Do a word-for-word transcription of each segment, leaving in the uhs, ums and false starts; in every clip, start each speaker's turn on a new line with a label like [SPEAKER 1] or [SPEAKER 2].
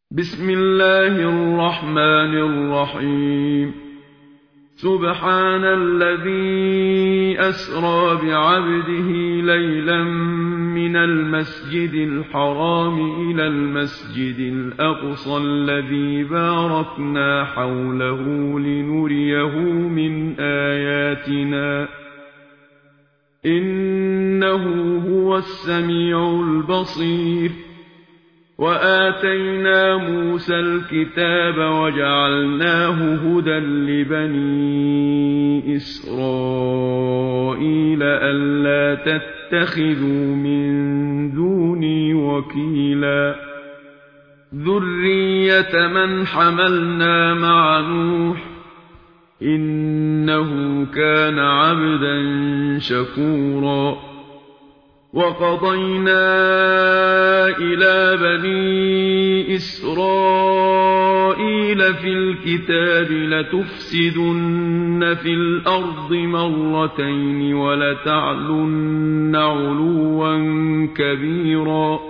[SPEAKER 1] بسم الله الرحمن الرحيم سبحان الذي أسرى بعبده ليلا من المسجد الحرام إلى المسجد الأقصى الذي باركنا حوله لنريه من آياتنا إنه هو السميع البصير. وآتينا موسى الكتاب وجعلناه هدى لبني إسرائيل ألا تتخذوا من دوني وكيلا ذرية من حملنا مع نوح إنه كان عبدا شكورا. وقضينا إلى بني إسرائيل في الكتاب لتفسدن في الأرض مرتين ولتعلن علوا كبيرا.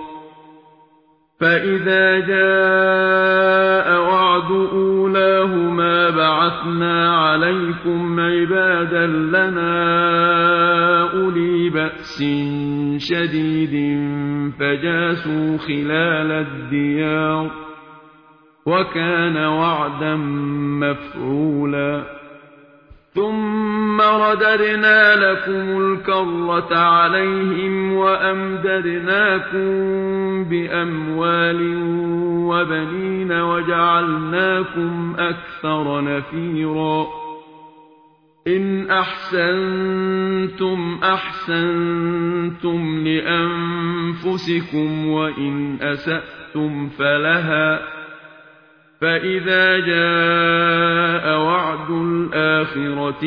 [SPEAKER 1] فإذا جاء وعد أولاهما بعثنا عليكم عبادا لنا أولي بأس شديد فجاسوا خلال الديار وكان وعدا مفعولا. ثم رددنا لكم الكرة عليهم وأمددناكم بأموال وبنين وجعلناكم أكثر نفيرا. إن أحسنتم أحسنتم لأنفسكم وإن أسأتم فلها. فإذا جاء وعد الآخرة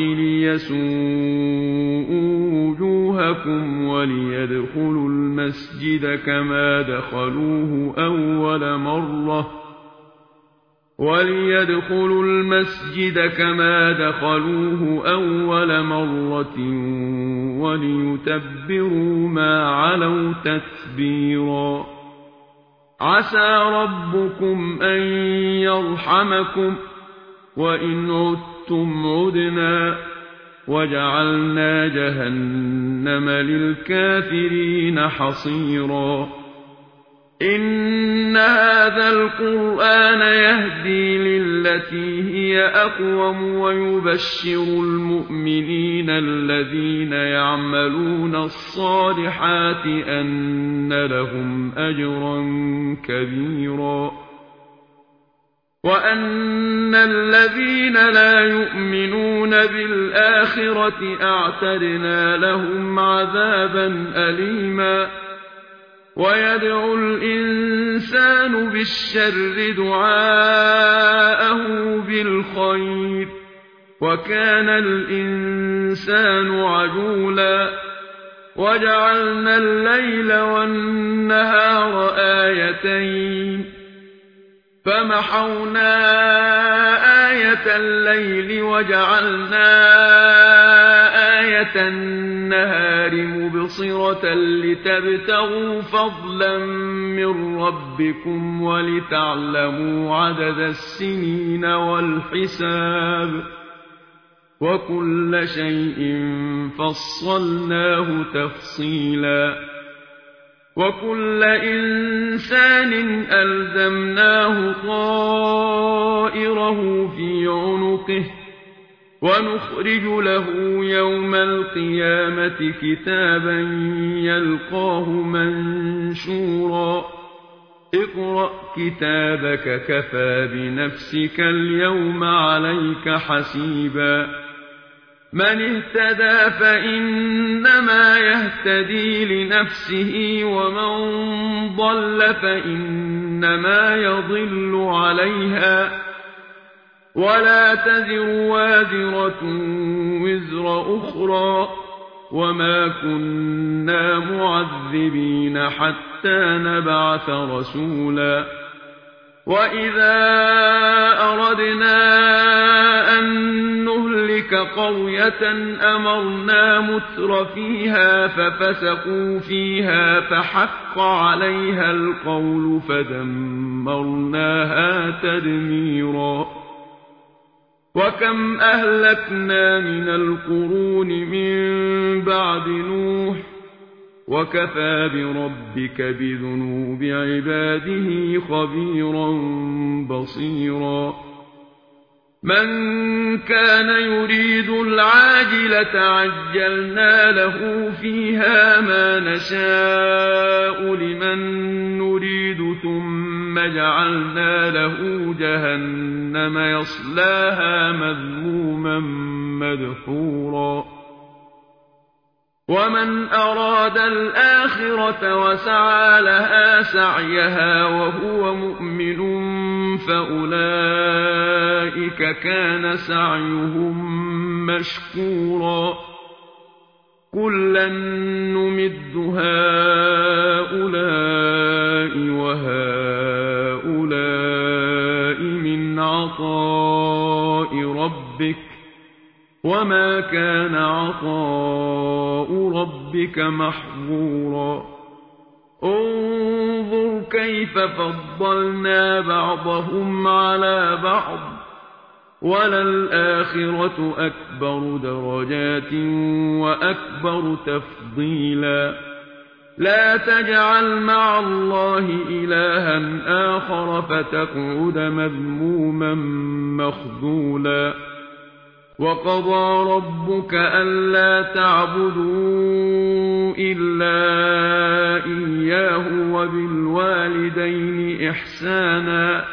[SPEAKER 1] ليسوءوا وجوهكم وليدخلوا المسجد كما دخلوه أول مرة وليدخلوا المسجد كما دخلوه أول مرة وليتبروا ما علوا تتبيرا. عسى ربكم أن يرحمكم وإن عدتم عدنا وجعلنا جهنم للكافرين حصيرا. إن هذا القرآن يهدي للتي هي أقوم ويبشر المؤمنين الذين يعملون الصالحات أن لهم أجرا كبيرا وأن الذين لا يؤمنون بالآخرة أعتدنا لهم عذابا أليما. ويدعو الإنسان بالشر دعاءه بالخير وكان الإنسان عجولا. وجعلنا الليل والنهار آيتين فمحونا آية الليل وجعلنا آية النهار مبصرة لتبتغوا فضلا من ربكم ولتعلموا عدد السنين والحساب وكل شيء فصلناه تفصيلا. وكل إنسان ألزمناه طائره في عنقه ونخرج له يوم القيامة كتابا يلقاه منشورا. اقرأ كتابك كفى بنفسك اليوم عليك حسيبا. من اهتدى فإنما يهتدي لنفسه ومن ضل فإنما يضل عليها ولا تزر وازرة وزر أخرى وما كنا معذبين حتى نبعث رسولا. وإذا أردنا أن نهلك قرية أمرنا متر فيها ففسقوا فيها فحق عليها القول فدمرناها تدميرا وكم أهلكنا من القرون من بعد نوح وكفى بربك بذنوب عباده خبيرا بصيرا من كان يريد العاجلة عجلنا له فيها ما نشاء لمن نريد ثم جعلنا له جهنم يصلاها مذموما مدحورا ومن أراد الآخرة وسعى لها سعيها وهو مؤمن فأولئك كان سعيهم مشكورا كلا نمد هؤلاء وهؤلاء من عطاء ربك وما كان عطاء ربك محظورا انظر كيف فضلنا بعضهم على بعض وللآخرة أكبر درجات وأكبر تفضيلا لا تجعل مع الله إلها آخر فتقعد مذموما مخذولا وقضى ربك ألا تعبدوا إلا إياه وبالوالدين إحسانا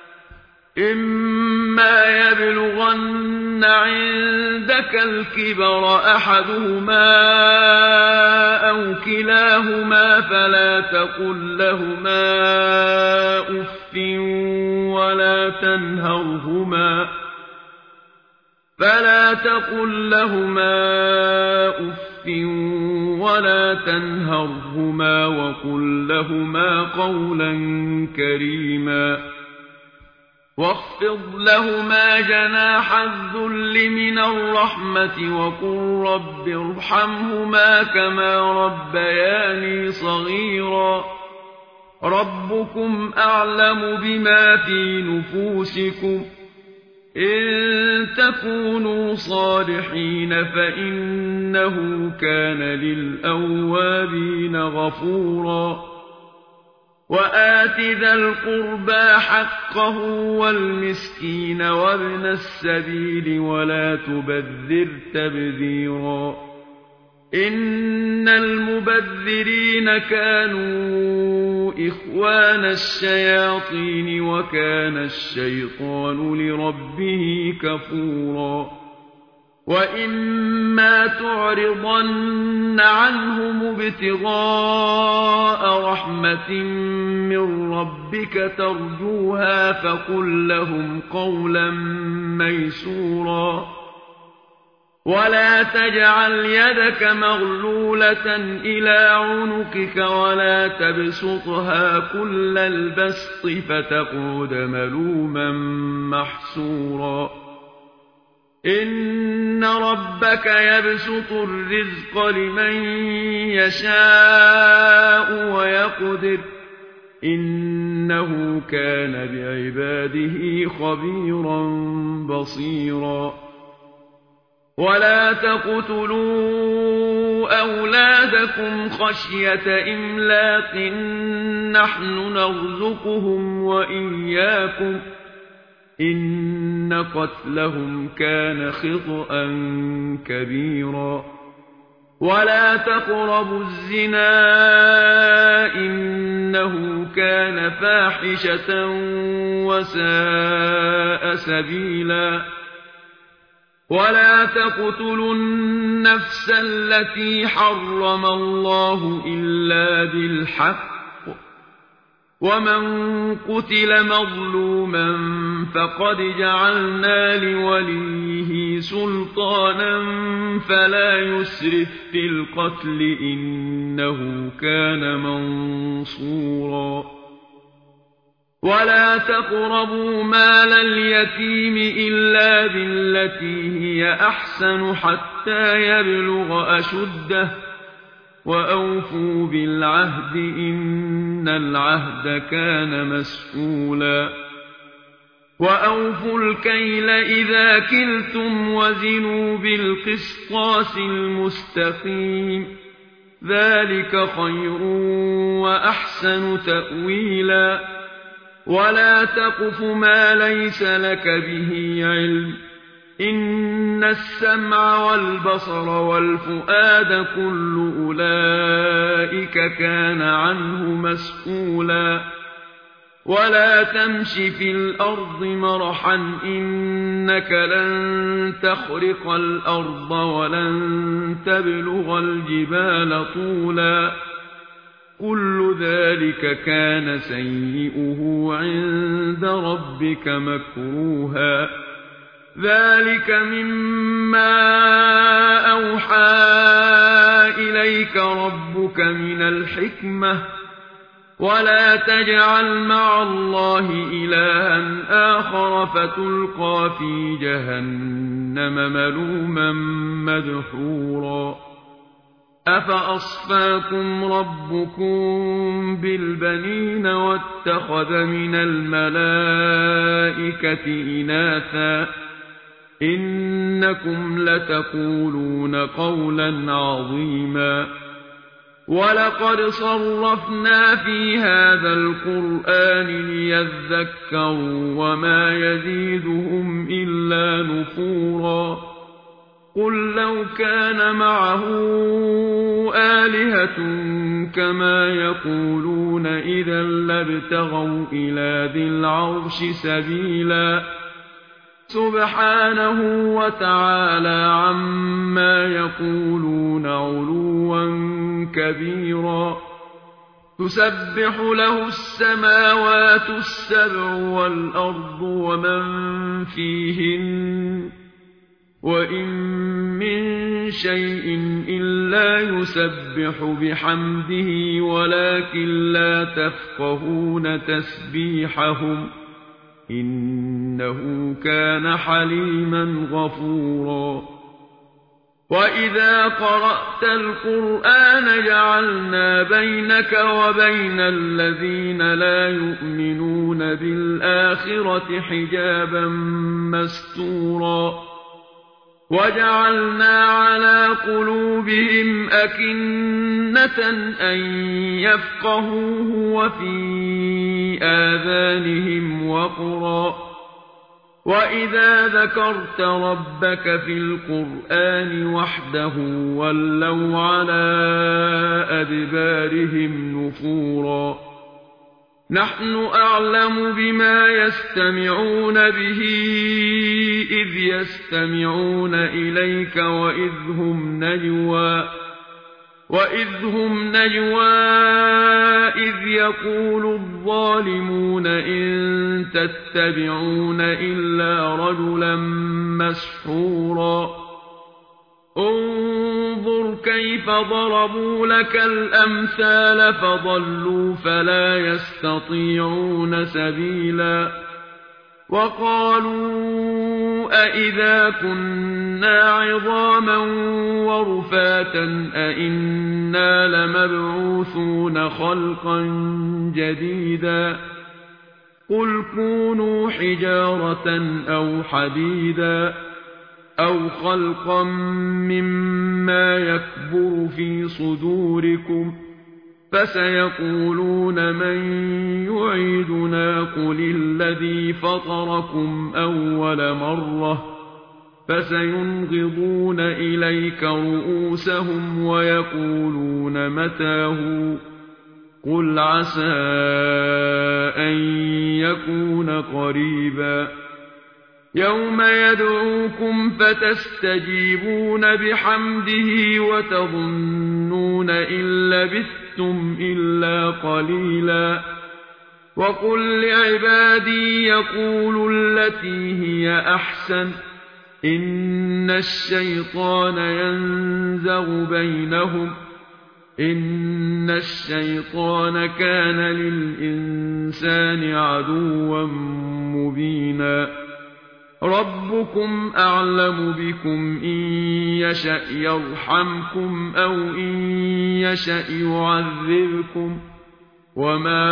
[SPEAKER 1] إما يبلغن عندك الكبر أحدهما أو كلاهما فلا تقل لهما أف ولا تنهرهما فلا تقل لهما أف ولا تنهرهما وقل لهما قولا كريما واخفض لهما جناح الذل من الرحمة وقل رب ارحمهما كما ربياني صغيرا ربكم أعلم بما في نفوسكم إن تكونوا صالحين فإنه كان للأوابين غفورا وآت ذا القربى حقه والمسكين وابن السبيل ولا تبذر تبذيرا إن المبذرين كانوا إخوان الشياطين وكان الشيطان لربه كفورا وإما تعرضن عنهم ابتغاء رحمة من ربك ترجوها فقل لهم قولا ميسورا ولا تجعل يدك مغلولة إلى عنقك ولا تبسطها كل البسط فتقعد ملوما محسورا إن ربك يبسط الرزق لمن يشاء ويقدر إنه كان بعباده خبيرا بصيرا ولا تقتلوا أولادكم خشية إملاق نحن نرزقهم وإياكم إن قتلهم كان خطأ كبيرا ولا تقربوا الزنا إنه كان فاحشة وساء سبيلا ولا تقتلوا النفس التي حرم الله إلا بالحق ومن قتل مظلوما فقد جعلنا لوليه سلطانا فلا يسرف في القتل إنه كان منصورا ولا تقربوا مال اليتيم إلا بالتي هي أحسن حتى يبلغ أشده وأوفوا بالعهد إن العهد كان مسؤولا وأوفوا الكيل إذا كلتم وزنوا بالقسطاس المستقيم ذلك خير وأحسن تأويلا ولا تقف ما ليس لك به علم إن السمع والبصر والفؤاد كل أولئك كان عنه مسؤولا ولا تمش في الأرض مرحا إنك لن تخرق الأرض ولن تبلغ الجبال طولا كل ذلك كان سيئه عند ربك مكروها ذلك مما أوحى إليك ربك من الحكمة ولا تجعل مع الله إلها آخر فتلقى في جهنم ملوما مدحورا أفأصفاكم ربكم بالبنين واتخذ من الملائكة إناثا إنكم لتقولون قولا عظيما ولقد صرفنا في هذا القرآن ليذكروا وما يزيدهم إلا نفورا قل لو كان معه آلهة كما يقولون إذا لابتغوا إلى ذي العرش سبيلا سبحانه وتعالى عما يقولون علوا كبيرا تسبح له السماوات السبع والأرض ومن فيهن وإن من شيء إلا يسبح بحمده ولكن لا تفقهون تسبيحهم إنه كان حليما غفورا وإذا قرأت القرآن جعلنا بينك وبين الذين لا يؤمنون بالآخرة حجابا مستورا وجعلنا على قلوبهم أكنة أن يفقهوه وفي آذانهم وقرا وإذا ذكرت ربك في القرآن وحده ولوا على أدبارهم نفورا نحن أعلم بما يستمعون به إذ يستمعون إليك وإذ هم نجوى وإذ هم نجوى إذ يقول الظالمون إن تتبعون إلا رجلا مسحورا انظر كيف ضربوا لك الأمثال فضلوا فلا يستطيعون سبيلا وقالوا أئذا كنا عظاما ورفاتا أئنا لمبعوثون خلقا جديدا قل كونوا حجارة أو حديدا أو خلقا مما يكبر في صدوركم فسيقولون من يعيدنا قل الذي فطركم أول مرة فسينغضون إليك رؤوسهم ويقولون متاه قل عسى أن يكون قريبا يوم يدعوكم فتستجيبون بحمده وتظنون إن لبثتم إلا قليلا وقل لعبادي يقولوا التي هي أحسن إن الشيطان ينزغ بينهم إن الشيطان كان للإنسان عدوا مبينا ربكم أعلم بكم إن يشأ يرحمكم أو إن يشأ يعذبكم وما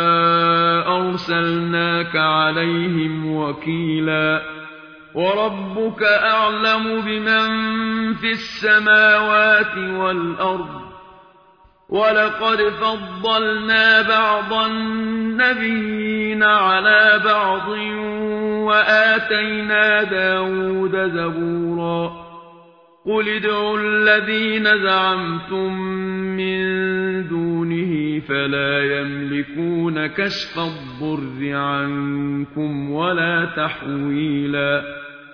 [SPEAKER 1] أرسلناك عليهم وكيلا وربك أعلم بمن في السماوات والأرض ولقد فضلنا بعض النبيين على بعض وآتينا داود زبورا قل ادعوا الذين زعمتم من دونه فلا يملكون كشف الضر عنكم ولا تحويلا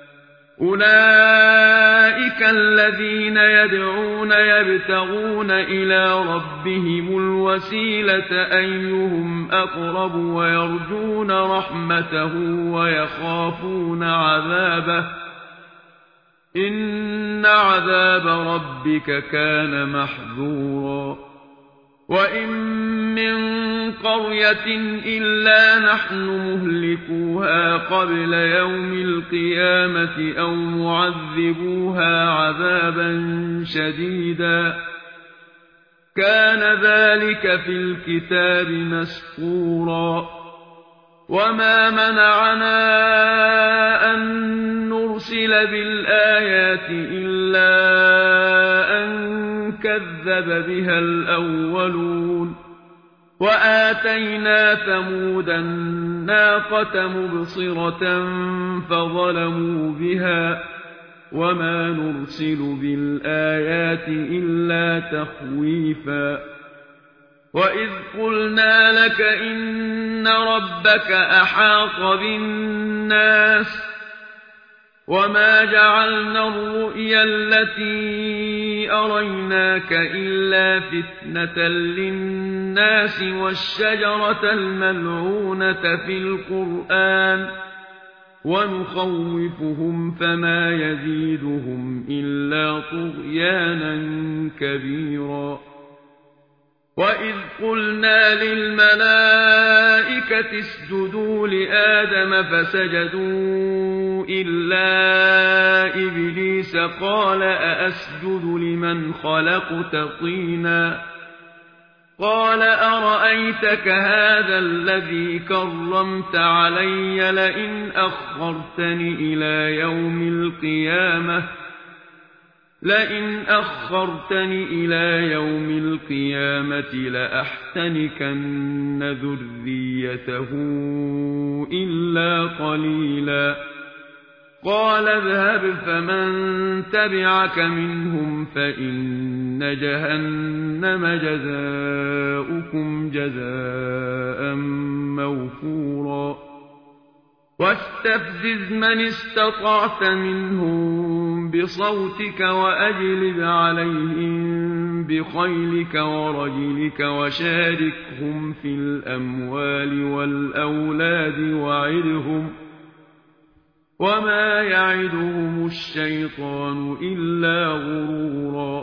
[SPEAKER 1] أولئك الذين يدعون يبتغون إلى ربهم الوسيلة أيهم أقرب ويرجون رحمته ويخافون عذابه إن عذاب ربك كان محذورا وإن من قرية إلا نحن مهلكوها قبل يوم القيامة أو معذبوها عذابا شديدا كان ذلك في الكتاب مسطورا وما منعنا أن نرسل بالآيات إلا أن كذب بها الأولون وآتينا ثمود الناقة مبصرة فظلموا بها وما نرسل بالآيات إلا تخويفا وإذ قلنا لك إن ربك أحاط بالناس وما جعلنا الرؤيا التي أريناك إلا فتنة للناس والشجرة الملعونة في القرآن ونخوفهم فما يزيدهم إلا طغيانا كبيرا وإذ قلنا للملائكة اسجدوا لآدم فسجدوا إلا إبليس قال أأسجد لمن خلقت طينا قال أرأيتك هذا الذي كرمت علي لئن أخرتني إلى يوم القيامة لئن أخرتني إلى يوم القيامة لأحتنكن ذريته إلا قليلا قال اذهب فمن تبعك منهم فإن جهنم جزاؤكم جزاء موفورا واستفزز من استطعت منهم بصوتك وأجلب عليهم بخيلك ورجلك وشاركهم في الأموال والأولاد وعدهم وما يعدهم الشيطان إلا غرورا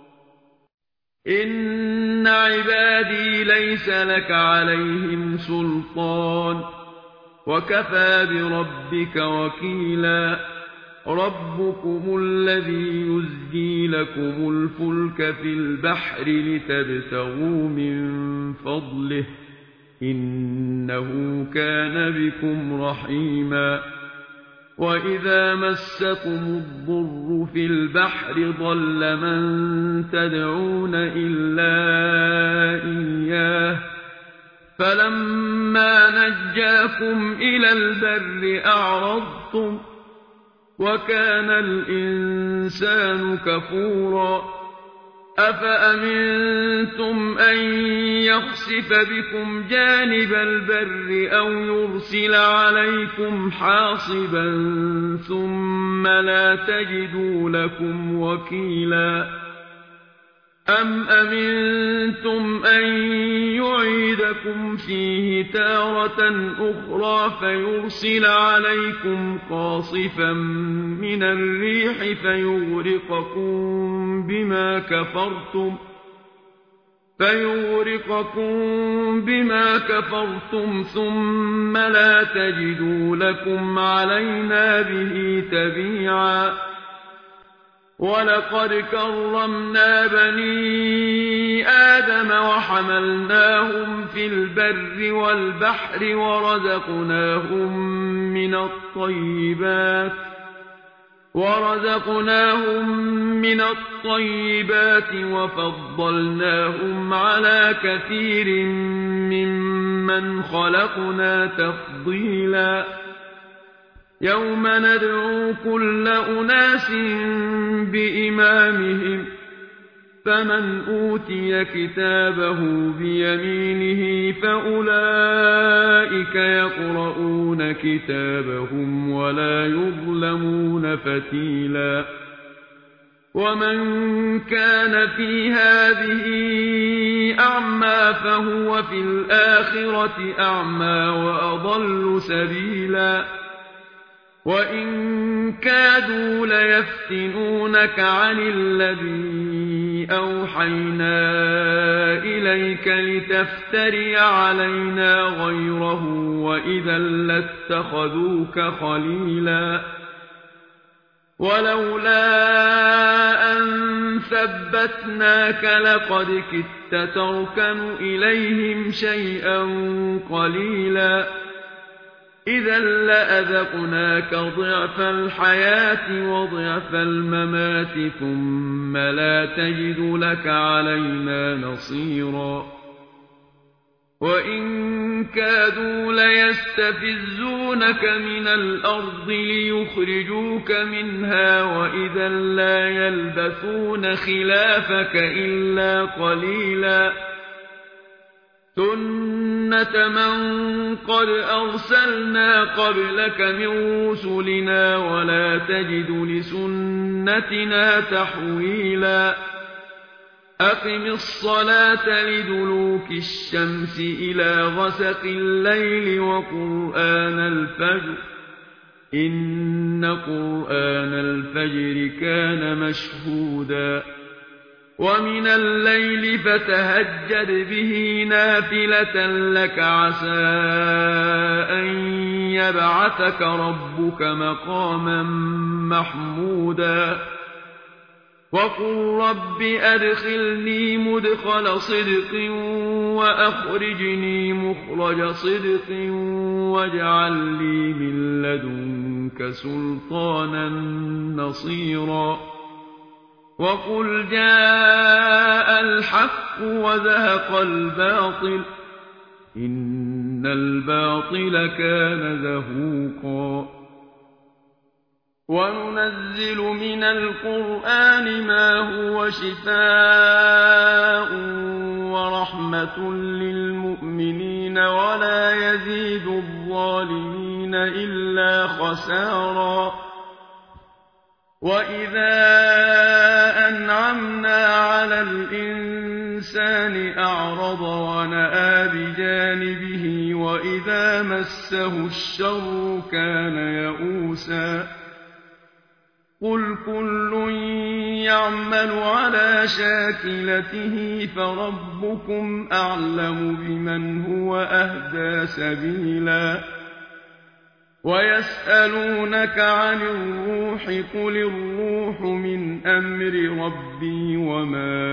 [SPEAKER 1] إن عبادي ليس لك عليهم سلطان وكفى بربك وكيلا ربكم الذي يزجي لكم الفلك في البحر لتبتغوا من فضله إنه كان بكم رحيما وإذا مسكم الضر في البحر ضل من تدعون إلا إياه فلما نجاكم إلى البر أعرضتم وكان الإنسان كفورا أفأمنتم أن يخسف بكم جانب البر أو يرسل عليكم حاصبا ثم لا تجدوا لكم وكيلا أم أمنتم أن يعيدكم فيه تارة أخرى فيرسل عليكم قاصفا من الريح فيغرقكم بما كفرتم فيغرقكم بما كفرتم ثم لا تجدوا لكم علينا به تبيعا ولقد كرمنا بني آدم وحملناهم في البر والبحر ورزقناهم من الطيبات ورزقناهم من الطيبات وفضلناهم على كثير ممن خلقنا تفضيلا يوم ندعو كل أناس بإمامهم فمن أوتي كتابه بيمينه فأولئك يقرؤون كتابهم ولا يظلمون فتيلا ومن كان في هذه أعمى فهو في الآخرة أعمى وأضل سبيلا وإن كادوا ليفتنونك عن الذي أوحينا إليك لتفتري علينا غيره وإذا لاتخذوك خليلا ولولا أن ثبتناك لقد كدت تركن إليهم شيئا قليلا إذا لأذقناك ضعف الحياة وضعف الممات ثم لا تجد لك علينا نصيرا وإن كادوا ليستفزونك من الأرض ليخرجوك منها وإذا لا يلبثون خلافك إلا قليلا سنة من قد أرسلنا قبلك من رسلنا ولا تجد لسنتنا تحويلا أقم الصلاة لدلوك الشمس إلى غسق الليل وقرآن الفجر إن قرآن الفجر كان مشهودا ومن الليل فتهجد به نافلة لك عسى أن يبعثك ربك مقاما محمودا وقل رب أدخلني مدخل صدق وأخرجني مخرج صدق واجعل لي من لدنك سلطانا نصيرا وقل جاء الحق وزهق الباطل إن الباطل كان زهوقا وننزل من القرآن ما هو شفاء ورحمة للمؤمنين ولا يزيد الظالمين إلا خسارا وإذا أنعمنا على الإنسان أعرض ونأى بجانبه وإذا مسه الشر كان يئوسا قل كل يعمل على شاكلته فربكم أعلم بمن هو أهدى سبيلا ويسألونك عن الروح قل الروح من أمر ربي وما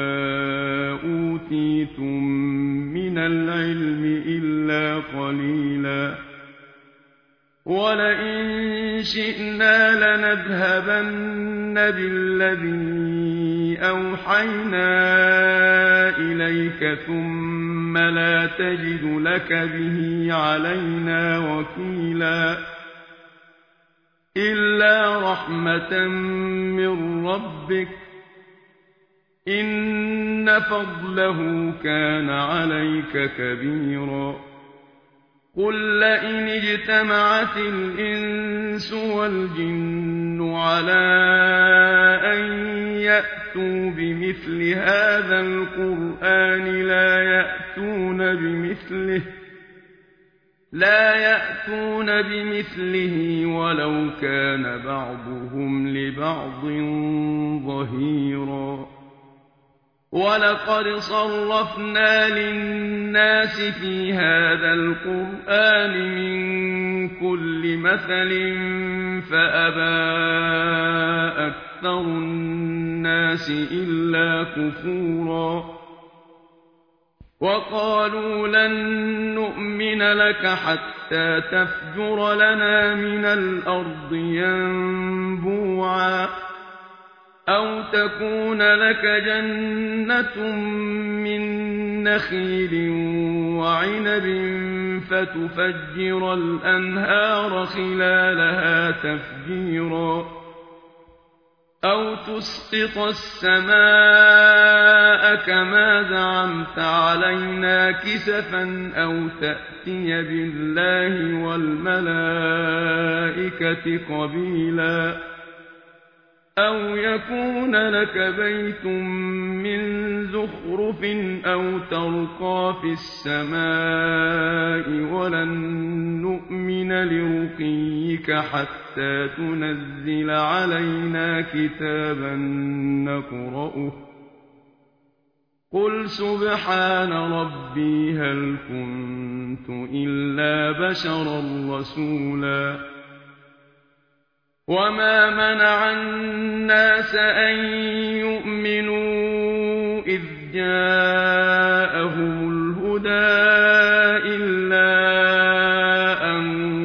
[SPEAKER 1] أوتيتم من العلم إلا قليلا ولئن شئنا لنذهبن بالذي أوحينا إليك ثم لا تجد لك به علينا وكيلا إلا رحمة من ربك إن فضله كان عليك كبيرا قل لئن اجتمعت الإنس والجن على أن يأتوا بمثل هذا القرآن لا يأتون بمثله لا يأتون بمثله ولو كان بعضهم لبعض ظهيرا وَلَقَدْ صَرَّفْنَا لِلنَّاسِ فِي هَٰذَا الْقُرْآنِ مِن كُلِّ مَثَلٍ فَأَبَىٰ أَكْثَرُ النَّاسِ إِلَّا كُفُورًا وَقَالُوا لَن نُّؤْمِنَ لَكَ حَتَّىٰ تَفْجُرَ لَنَا مِنَ الْأَرْضِ يَنبُوعًا أَوْ تَكُونَ لَكَ جَنَّةٌ مِّن نَّخِيلٍ وَعِنَبٍ فَتُفَجِّرَ الْأَنْهَارَ خِلَالَهَا تَفْجِيرًا أَوْ تُسْقِطَ السَّمَاءَ كَمَا زَعَمْتَ عَلَيْنَا كِسَفًا أَوْ تَأْتِيَ بِاللَّهِ وَالْمَلَائِكَةِ قَبِيلًا أَوْ يَكُونَ لَكَ بَيْتٌ مِّن زُخْرُفٍ أَوْ تَرْقَىٰ فِي السَّمَاءِ وَلَن نُّؤْمِنَ لِرُقِيِّكَ حَتَّىٰ تُنَزِّلَ عَلَيْنَا كِتَابًا نَّقْرَؤُهُ ۗ قُلْ سُبْحَانَ رَبِّي هَلْ كُنتُ إِلَّا بَشَرًا رَّسُولًا وَمَا مَنَعَ النَّاسَ أَن يُؤْمِنُوا إِذْ جَاءَهُمُ الْهُدَىٰ إِلَّا أَن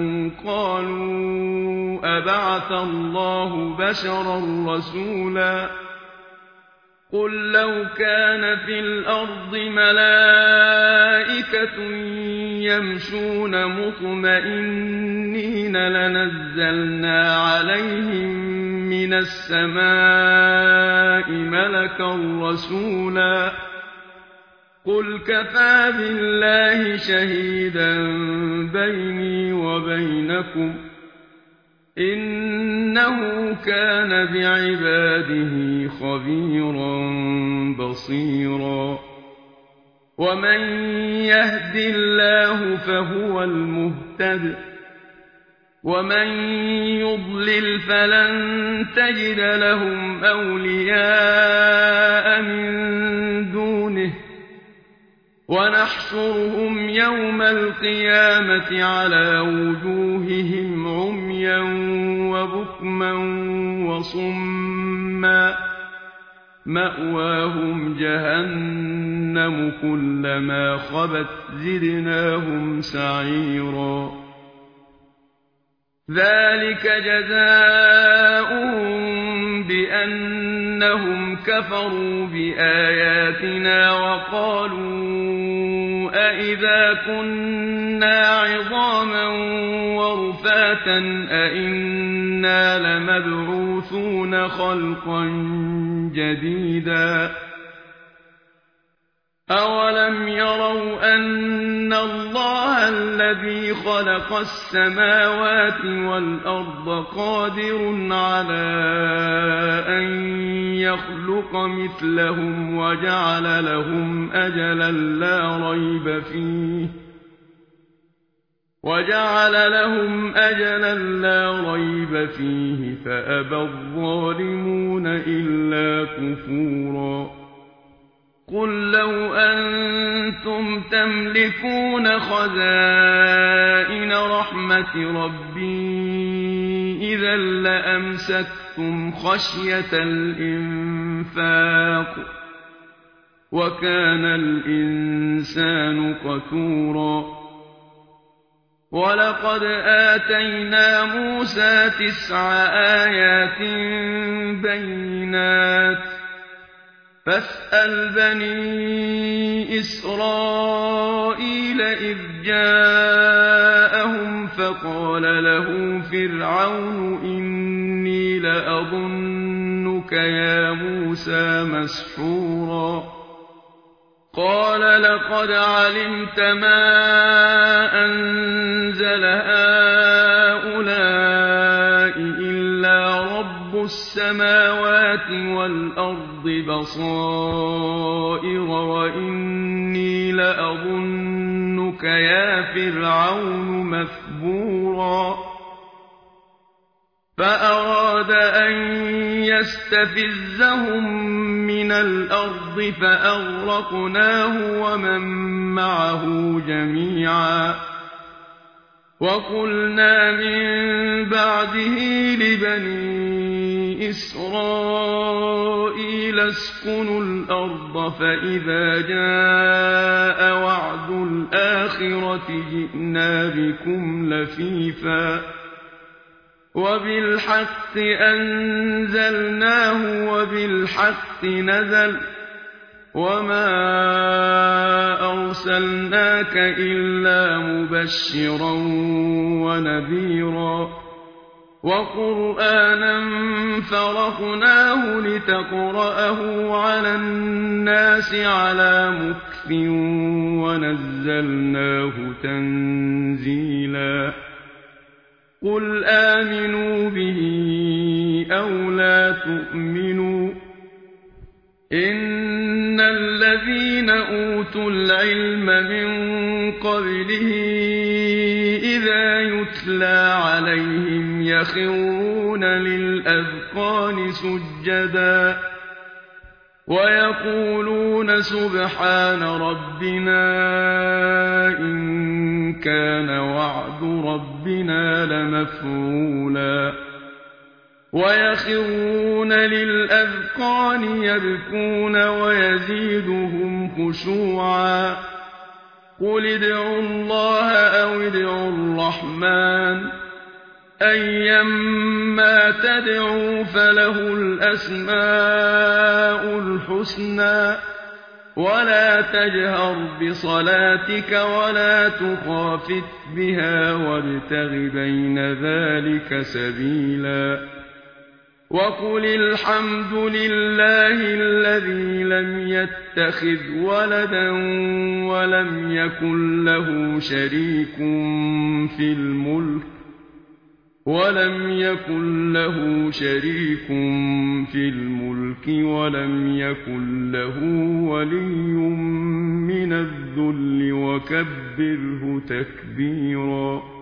[SPEAKER 1] قَالُوا أَبَعَثَ اللَّهُ بَشَرًا رَّسُولًا قُل لَّوْ كَانَ فِي الْأَرْضِ مَلَائِكَةٌ يَمْشُونَ مُطْمَئِنِّينَ لَنَزَّلْنَا عَلَيْهِم مِّنَ السَّمَاءِ مَلَكًا رَّسُولًا قُلْ كَفَىٰ بِاللَّهِ شَهِيدًا بَيْنِي وَبَيْنَكُمْ ۚ إِنَّهُ كَانَ بِعِبَادِهِ خَبِيرًا بَصِيرًا وَمَن يَهْدِ اللَّهُ فَهُوَ الْمُهْتَدِ ۖ وَمَن يُضْلِلْ فَلَن تَجِدَ لَهُمْ أَوْلِيَاءَ مِن دُونِهِ ۖ وَنَحْشُرُهُمْ يَوْمَ الْقِيَامَةِ عَلَىٰ وُجُوهِهِمْ عُمْيًا وَبُكْمًا وَصُمًّا مَّأْوَاهُمْ جَهَنَّمُ كُلَّمَا خَبَتْ زِدْنَاهُمْ سَعِيرًا ذَٰلِكَ جَزَاؤُهُم بِأَنَّهُمْ كَفَرُوا بِآيَاتِنَا وَقَالُوا أَإِذَا كُنَّا عِظَامًا وَرُفَاتًا أَإِنَّا لَمَبْعُوثُونَ خَلْقًا جَدِيدًا أَوَلَمْ يَرَوْا أَنَّ اللَّهَ الَّذِي خَلَقَ السَّمَاوَاتِ وَالْأَرْضَ قَادِرٌ عَلَىٰ أَن يَخْلُقَ مِثْلَهُمْ وَجَعَلَ لَهُمْ أَجَلًا لَّا رَيْبَ فِيهِ وَجَعَلَ لَهُمْ أَجَلًا لَّا رَيْبَ فِيهِ فَأَبَى الظَّالِمُونَ إِلَّا كُفُورًا قُل لَّوْ أَنتُمْ تَمْلِكُونَ خَزَائِنَ رَحْمَةِ رَبِّي إِذًا لَّأَمْسَكْتُمْ خَشْيَةَ الْإِنفَاقِ ۚ وَكَانَ الْإِنسَانُ قَتُورًا وَلَقَدْ آتَيْنَا مُوسَىٰ تِسْعَ آيَاتٍ بَيِّنَاتٍ ۖ فَاسْأَلْ بَنِي إِسْرَائِيلَ إِذْ جَاءَهُمْ فَقَالَ لَهُ فِرْعَوْنُ إِنِّي لَأَظُنُّكَ يَا مُوسَىٰ مَسْحُورًا قَالَ لَقَدْ عَلِمْتَ مَا أَنزَلَ هَٰؤُلَاءِ إِلَّا رَبُّ السَّمَاوَاتِ وَالْأَرْضِ بَصَائِرَ وَإِنِّي لَأَظُنُّكَ يَا فِرْعَوْنُ مَثْبُورًا فأراد أن يستفزهم من الأرض فأغرقناه ومن معه جميعا وقلنا من بعده لبني إسرائيل اسكنوا الأرض فإذا جاء وعد الآخرة جئنا بكم لفيفا وبالحق أنزلناه وبالحق نزل وما أرسلناك إلا مبشرا ونذيرا وقرآنا فرقناه لتقرأه على الناس على مكث ونزلناه تنزيلا قل آمنوا به أو لا تؤمنوا إن الذين أوتوا العلم من قبله إذا يتلى عليهم يخرون للأذقان سجدا ويقولون سبحان ربنا إن كان وعد ربنا لمفعولا ويخرون للأذقان يبكون ويزيدهم خشوعا قل ادعوا الله أو ادعوا الرحمن أيما تدعوا فله الأسماء الحسنى ولا تجهر بصلاتك ولا تخافت بها وابتغ بين ذلك سبيلا وقل الحمد لله الذي لم يتخذ ولدا ولم يكن له شريك في الملك ولم يكن له شريك في الملك ولم يكن له ولي من الذل وكبره تكبيرا